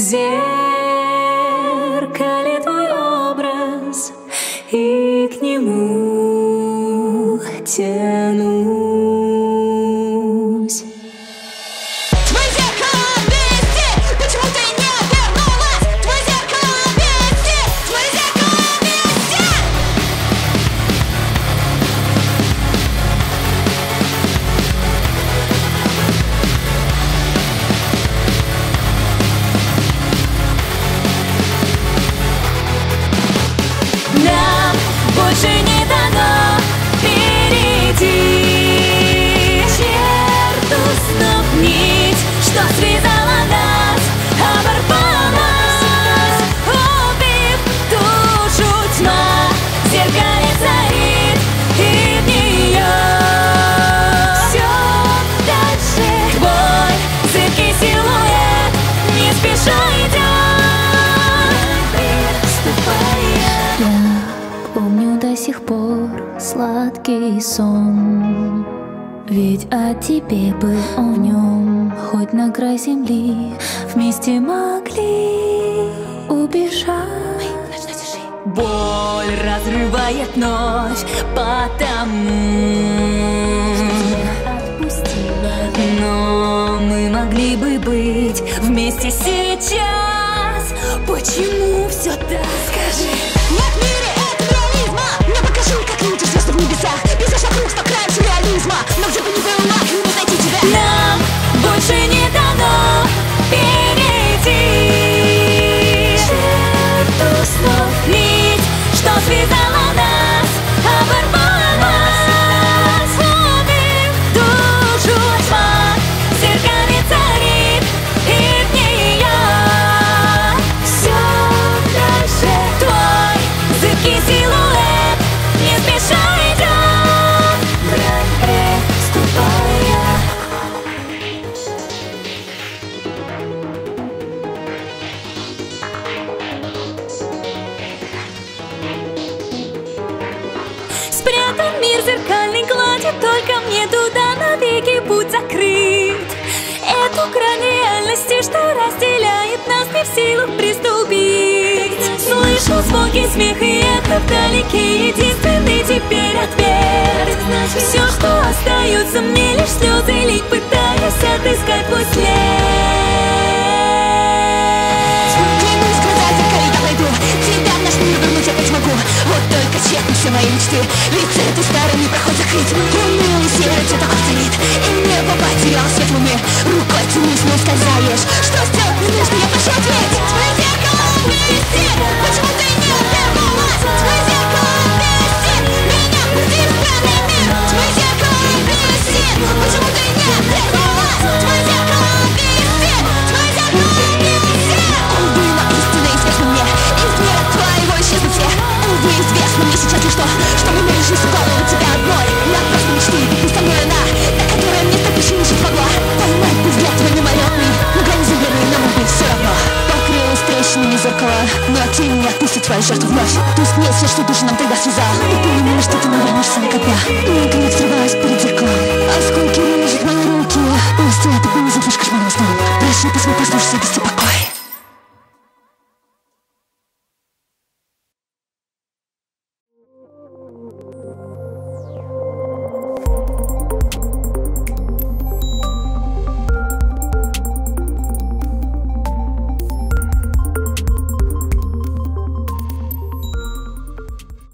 зеркале твой образ, и к нему тянусь. Твое зеркало вести, почему ты не вернулась? Твое зеркало вести, твое зеркало вести. Нам больше не дано перейти черту снов, нить, что связала нас, оборвалась, убив душу тьма. В зеркале царит, и в нее все дальше. Твой зыбкий силуэт не спеша идет, переступая. Я помню до сих пор сладкий сон, ведь о тебе был он в нем. Хоть на край земли вместе могли убежать. Боль разрывает ночь, потому но мы могли бы быть вместе сейчас. Почему все так? Скажи. Нет в мире этого реализма, но покажи, как крутишь звезды в небесах. Пейзаж вокруг, что краем сюрреализма, но где бы ни было, не может найти тебя. Нам больше не дано перейти черту снов, нить, что связала нас, оборвалась, убив душу тьма. В зеркале царит, и в нее все дальше. Твой зыбкий силуэт не спеша идет, грань переступая. Спрятан мир зеркальный гладит, только мне туда навеки путь закрыт. Эту грань реальности, что разделяет нас, не в силах приступить. Слышу звуки смеха и эхо вдалеке, единственный теперь ответ. Все, что остается мне, лишь слезы лить, пытаясь отыскать твой след. Клянусь, глаза зеркали я найду, тебя в наш мир вернуть опять смогу. Вот только тщетны все мои мечты, ведь этой стороны проход закрыт. Унылый серый цвет царит, и небо потеряло свет луны. Рукой тянусь, но ускользаешь. Что сделать мне нужно, я прошу ответь. Твое зеркало вести, почему ты не вернулась? Твое зеркало вести, меня пусти в странный мир. Твое зеркало вести, почему ты не вернулась? Твое зеркало вести, твое зеркало вести. Он было истинной известно мне, из мира твоего исчезнут все. Увы, известно мне сейчас лишь то, что мы лишь голову тебя одной. Я просто мечты, и со мной она, та, которая мне так еще не смогла. Поймать взгляд твой мимолетный, но грани земляные нам быть все равно. Покрылась трещинами зеркала, но тень не отпустит твою жертву вновь. Пусть нет все, что душу нам тогда связал, и понимаешь, что ты не вернешься никогда. Наконец срываюсь перед зеркалом, осколки режут мои руки. Пусть это был за лишь кошмарным сном. Прошу, позволь проснуться без тебя.